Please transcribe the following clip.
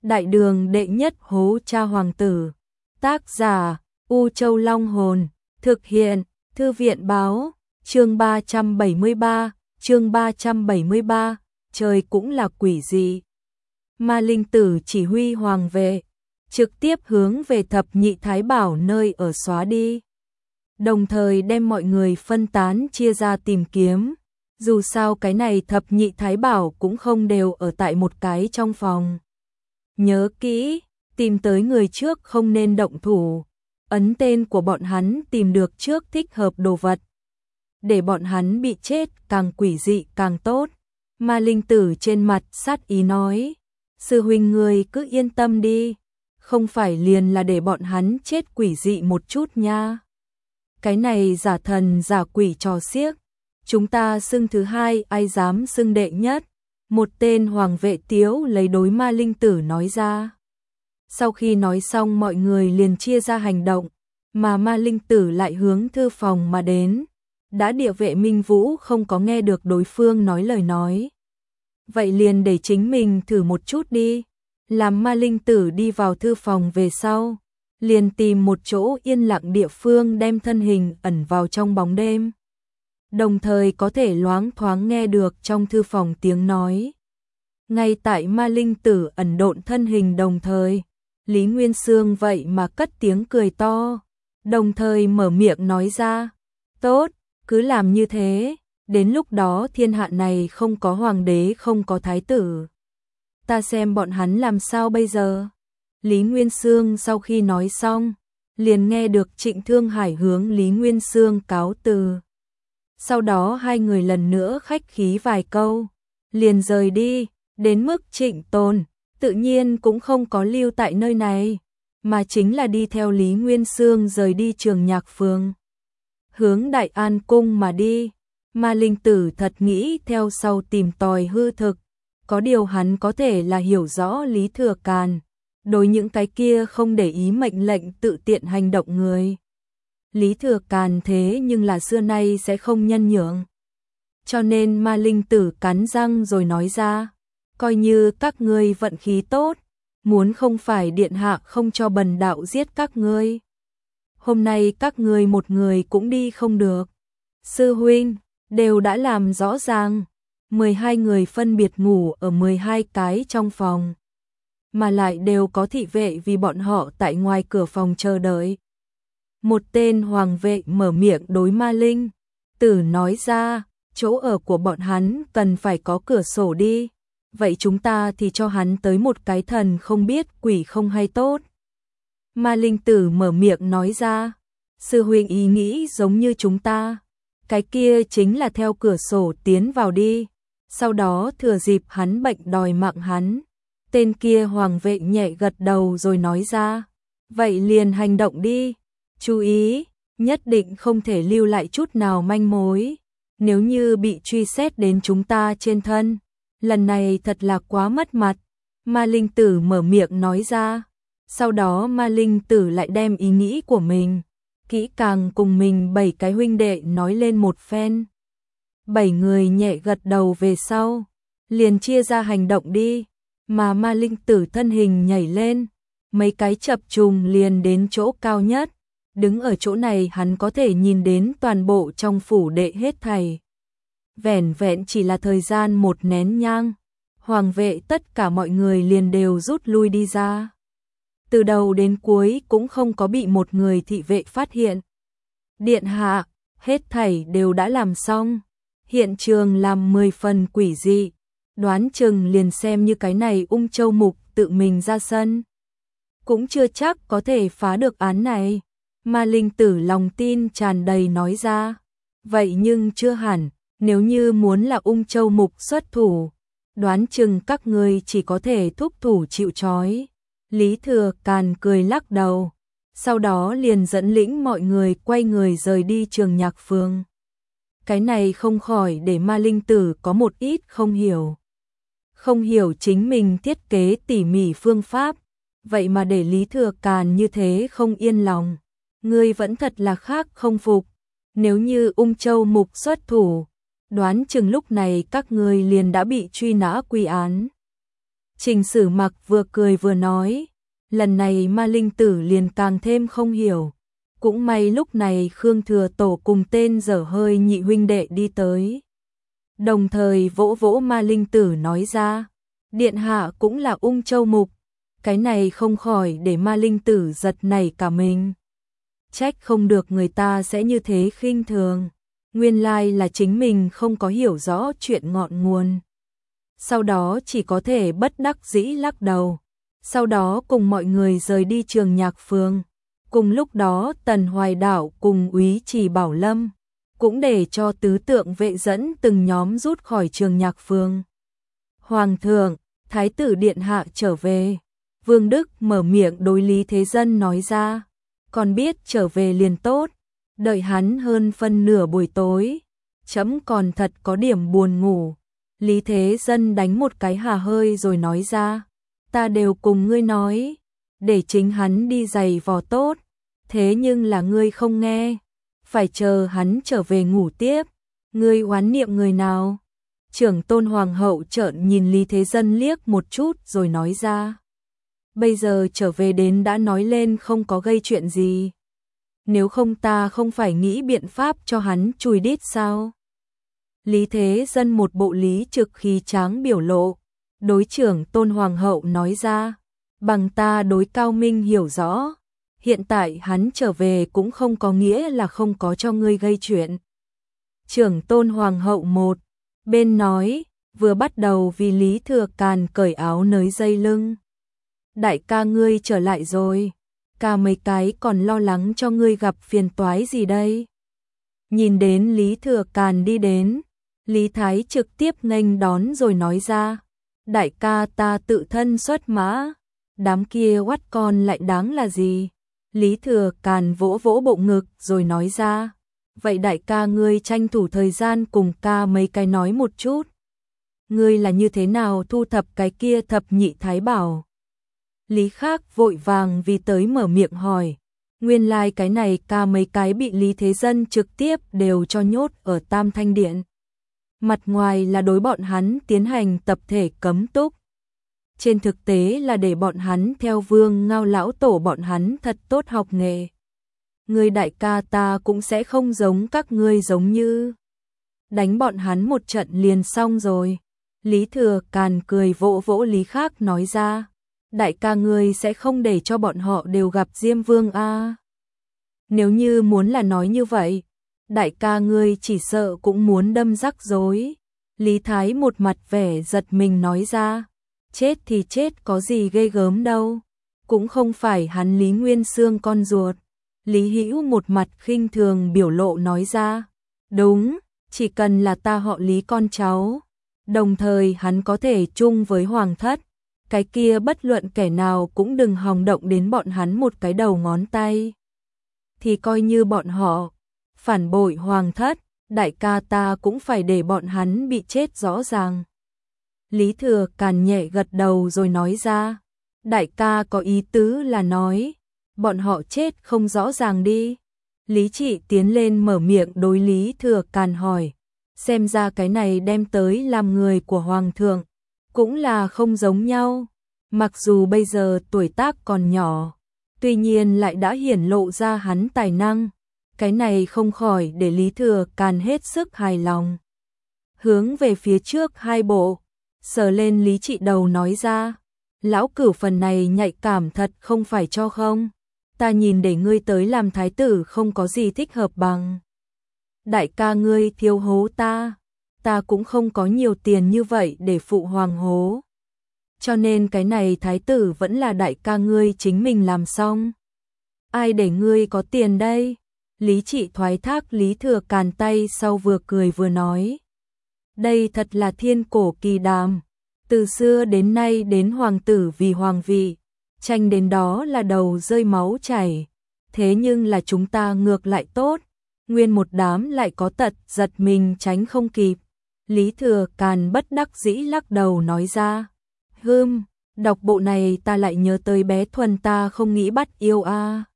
Đại đường đệ nhất hố cha hoàng tử. Tác giả U Châu Long Hồn. Thực hiện Thư viện Báo. Chương 373. Trời cũng là quỷ dị. Ma Linh Tử chỉ huy hoàng vệ trực tiếp hướng về Thập Nhị Thái Bảo nơi ở xóa đi, đồng thời đem mọi người phân tán chia ra tìm kiếm. Dù sao cái này Thập Nhị Thái Bảo cũng không đều ở tại một cái trong phòng. Nhớ kỹ, tìm tới người trước không nên động thủ, ấn tên của bọn hắn tìm được trước thích hợp đồ vật, để bọn hắn bị chết càng quỷ dị càng tốt. Ma Linh Tử trên mặt sát ý nói, sư huynh ngươi cứ yên tâm đi, không phải liền là để bọn hắn chết quỷ dị một chút nha. Cái này giả thần giả quỷ trò xiếc, chúng ta xưng thứ hai ai dám xưng đệ nhất. Một tên hoàng vệ tiếu lấy đối Ma Linh Tử nói ra. Sau khi nói xong mọi người liền chia ra hành động, mà Ma Linh Tử lại hướng thư phòng mà đến. Đã địa vệ Minh Vũ không có nghe được đối phương nói lời nói, vậy liền để chính mình thử một chút đi. Làm Ma Linh Tử đi vào thư phòng về sau, liền tìm một chỗ yên lặng địa phương đem thân hình ẩn vào trong bóng đêm, đồng thời có thể loáng thoáng nghe được trong thư phòng tiếng nói. Ngay tại Ma Linh Tử ẩn độn thân hình đồng thời, Lý Nguyên Xương vậy mà cất tiếng cười to, đồng thời mở miệng nói ra, tốt, cứ làm như thế, đến lúc đó thiên hạ này không có hoàng đế không có thái tử, ta xem bọn hắn làm sao bây giờ. Lý Nguyên Xương sau khi nói xong, liền nghe được Trịnh Thương Hải hướng Lý Nguyên Xương cáo từ. Sau đó hai người lần nữa khách khí vài câu, liền rời đi. Đến mức Trịnh Tồn tự nhiên cũng không có lưu tại nơi này, mà chính là đi theo Lý Nguyên Xương rời đi Trường Nhạc Phường, hướng Đại An Cung mà đi. Ma Linh Tử thật nghĩ theo sau tìm tòi hư thực, có điều hắn có thể là hiểu rõ Lý Thừa Càn, đối những cái kia không để ý mệnh lệnh tự tiện hành động người. Lý Thừa Càn thế nhưng là xưa nay sẽ không nhân nhượng. Cho nên Ma Linh Tử cắn răng rồi nói ra, coi như các ngươi vận khí tốt, muốn không phải điện hạ không cho bần đạo giết các ngươi, hôm nay các ngươi một người cũng đi không được. Sư huynh, đều đã làm rõ ràng, 12 người phân biệt ngủ ở 12 cái trong phòng, mà lại đều có thị vệ vì bọn họ tại ngoài cửa phòng chờ đợi. Một tên hoàng vệ mở miệng đối Ma Linh Tử nói ra, chỗ ở của bọn hắn cần phải có cửa sổ đi, vậy chúng ta thì cho hắn tới một cái thần không biết quỷ không hay tốt. Ma Linh Tử mở miệng nói ra, sư huynh ý nghĩ giống như chúng ta, cái kia chính là theo cửa sổ tiến vào đi, sau đó thừa dịp hắn bệnh đòi mạng hắn. Tên kia hoàng vệ nhẹ gật đầu rồi nói ra, vậy liền hành động đi, chú ý, nhất định không thể lưu lại chút nào manh mối, nếu như bị truy xét đến chúng ta trên thân, lần này thật là quá mất mặt. Ma Linh Tử mở miệng nói ra, sau đó Ma Linh Tử lại đem ý nghĩ của mình kỹ càng cùng mình 7 cái huynh đệ nói lên một phen. 7 người nhẹ gật đầu về sau, liền chia ra hành động đi, mà Ma Linh Tử thân hình nhảy lên, mấy cái chập trùng liền đến chỗ cao nhất, đứng ở chỗ này hắn có thể nhìn đến toàn bộ trong phủ đệ hết thảy. Vẻn vẹn chỉ là thời gian một nén nhang, hoàng vệ tất cả mọi người liền đều rút lui đi ra. Từ đầu đến cuối cũng không có bị một người thị vệ phát hiện. Điện hạ, hết thảy đều đã làm xong, hiện trường làm 10 phần quỷ dị, đoán chừng liền xem như cái này Ung Châu Mục tự mình ra sân, cũng chưa chắc có thể phá được án này. Ma Linh Tử lòng tin tràn đầy nói ra, vậy nhưng chưa hẳn, nếu như muốn là Ung Châu Mục xuất thủ, đoán chừng các ngươi chỉ có thể thúc thủ chịu trói. Lý Thừa Càn cười lắc đầu, sau đó liền dẫn lĩnh mọi người quay người rời đi Trường Nhạc Phường. Cái này không khỏi để Ma Linh Tử có một ít không hiểu. Không hiểu chính mình thiết kế tỉ mỉ phương pháp, vậy mà để Lý Thừa Càn như thế không yên lòng. Ngươi vẫn thật là khác không phục, nếu như Ung Châu Mục xuất thủ, đoán chừng lúc này các ngươi liền đã bị truy nã quy án. Trình Sử Mặc vừa cười vừa nói, lần này Ma Linh Tử liền càng thêm không hiểu. Cũng may lúc này Khương Thừa Tổ cùng tên dở hơi nhị huynh đệ đi tới. Đồng thời vỗ vỗ Ma Linh Tử nói ra, điện hạ cũng là ung châu mục, cái này không khỏi để Ma Linh Tử giật nảy cả mình. Trách không được người ta sẽ như thế khinh thường, nguyên lai là chính mình không có hiểu rõ chuyện ngọn nguồn. Sau đó chỉ có thể bất đắc dĩ lắc đầu, sau đó cùng mọi người rời đi Trường Nhạc Phường. Cùng lúc đó Tần Hoài Đảo cùng Úy Trì Bảo Lâm cũng để cho tứ tượng vệ dẫn từng nhóm rút khỏi Trường Nhạc Phường. Hoàng thượng, Thái tử điện hạ trở về. Vương Đức mở miệng đối Lý Thế Dân nói ra, còn biết trở về liền tốt, đợi hắn hơn phân nửa buổi tối, chấm còn thật có điểm buồn ngủ. Lý Thế Dân đánh một cái hà hơi rồi nói ra, ta đều cùng ngươi nói, để chính hắn đi giày vò tốt, thế nhưng là ngươi không nghe, phải chờ hắn trở về ngủ tiếp, ngươi oán niệm người nào? Trưởng tôn hoàng hậu trợn nhìn Lý Thế Dân liếc một chút rồi nói ra, bây giờ trở về đến đã nói lên không có gây chuyện gì, nếu không ta không phải nghĩ biện pháp cho hắn chùi đít sao? Lý Thế Dân một bộ lý trực khí tráng biểu lộ, đối trưởng tôn hoàng hậu nói ra, bằng ta đối Cao Minh hiểu rõ, hiện tại hắn trở về cũng không có nghĩa là không có cho ngươi gây chuyện. Trưởng tôn hoàng hậu một bên nói, vừa bắt đầu vì Lý Thừa Càn cởi áo nới dây lưng. Đại ca ngươi trở lại rồi, cả mấy cái còn lo lắng cho ngươi gặp phiền toái gì đây. Nhìn đến Lý Thừa Càn đi đến, Lý Thái trực tiếp nghênh đón rồi nói ra, đại ca ta tự thân xuất mã, đám kia oắt con lại đáng là gì. Lý Thừa Càn vỗ vỗ bộ ngực rồi nói ra, vậy đại ca ngươi tranh thủ thời gian cùng ca mấy cái nói một chút. Ngươi là như thế nào thu thập cái kia thập nhị thái bảo? Lý Khác vội vàng vì tới mở miệng hỏi, nguyên lai cái này ca mấy cái bị Lý Thế Dân trực tiếp đều cho nhốt ở Tam Thanh Điện. Mặt ngoài là đối bọn hắn tiến hành tập thể cấm túc, trên thực tế là để bọn hắn theo Vương Ngao lão tổ bọn hắn thật tốt học nghề. Người đại ca ta cũng sẽ không giống các ngươi giống như đánh bọn hắn một trận liền xong rồi. Lý Thừa Càn cười vỗ vỗ Lý Khác nói ra, đại ca ngươi sẽ không để cho bọn họ đều gặp Diêm Vương a? Nếu như muốn là nói như vậy, đại ca ngươi chỉ sợ cũng muốn đâm rắc rối. Lý Thái một mặt vẻ giật mình nói ra, chết thì chết có gì ghê gớm đâu, cũng không phải hắn Lý Nguyên Xương con ruột. Lý Hữu một mặt khinh thường biểu lộ nói ra, đúng, chỉ cần là ta họ Lý con cháu, đồng thời hắn có thể chung với hoàng thất, cái kia bất luận kẻ nào cũng đừng hòng động đến bọn hắn một cái đầu ngón tay. Thì coi như bọn họ phản bội hoàng thất, đại ca ta cũng phải để bọn hắn bị chết rõ ràng. Lý Thừa Càn nhẹ gật đầu rồi nói ra, đại ca có ý tứ là nói, bọn họ chết không rõ ràng đi. Lý Trị tiến lên mở miệng đối Lý Thừa Càn hỏi, xem ra cái này đem tới làm người của hoàng thượng, cũng là không giống nhau. Mặc dù bây giờ tuổi tác còn nhỏ, tuy nhiên lại đã hiển lộ ra hắn tài năng, cái này không khỏi để Lý Thừa Càn hết sức hài lòng. Hướng về phía trước hai bộ, sờ lên Lý Trị đầu nói ra, lão cửu phần này nhạy cảm thật không phải cho không, ta nhìn để ngươi tới làm thái tử không có gì thích hợp bằng. Đại ca ngươi thiếu hố ta cũng không có nhiều tiền như vậy để phụ hoàng hố. Cho nên cái này thái tử vẫn là đại ca ngươi chính mình làm xong. Ai để ngươi có tiền đây? Lý Trị thoái thác Lý Thừa Càn tay sau vừa cười vừa nói. Đây thật là thiên cổ kỳ đàm. Từ xưa đến nay đến hoàng tử vì hoàng vị, tranh đến đó là đầu rơi máu chảy. Thế nhưng là chúng ta ngược lại tốt, nguyên một đám lại có tật giật mình tránh không kịp. Lý Thừa Càn bất đắc dĩ lắc đầu nói ra, đọc bộ này ta lại nhớ tới bé Thuần ta không nghĩ bắt yêu a.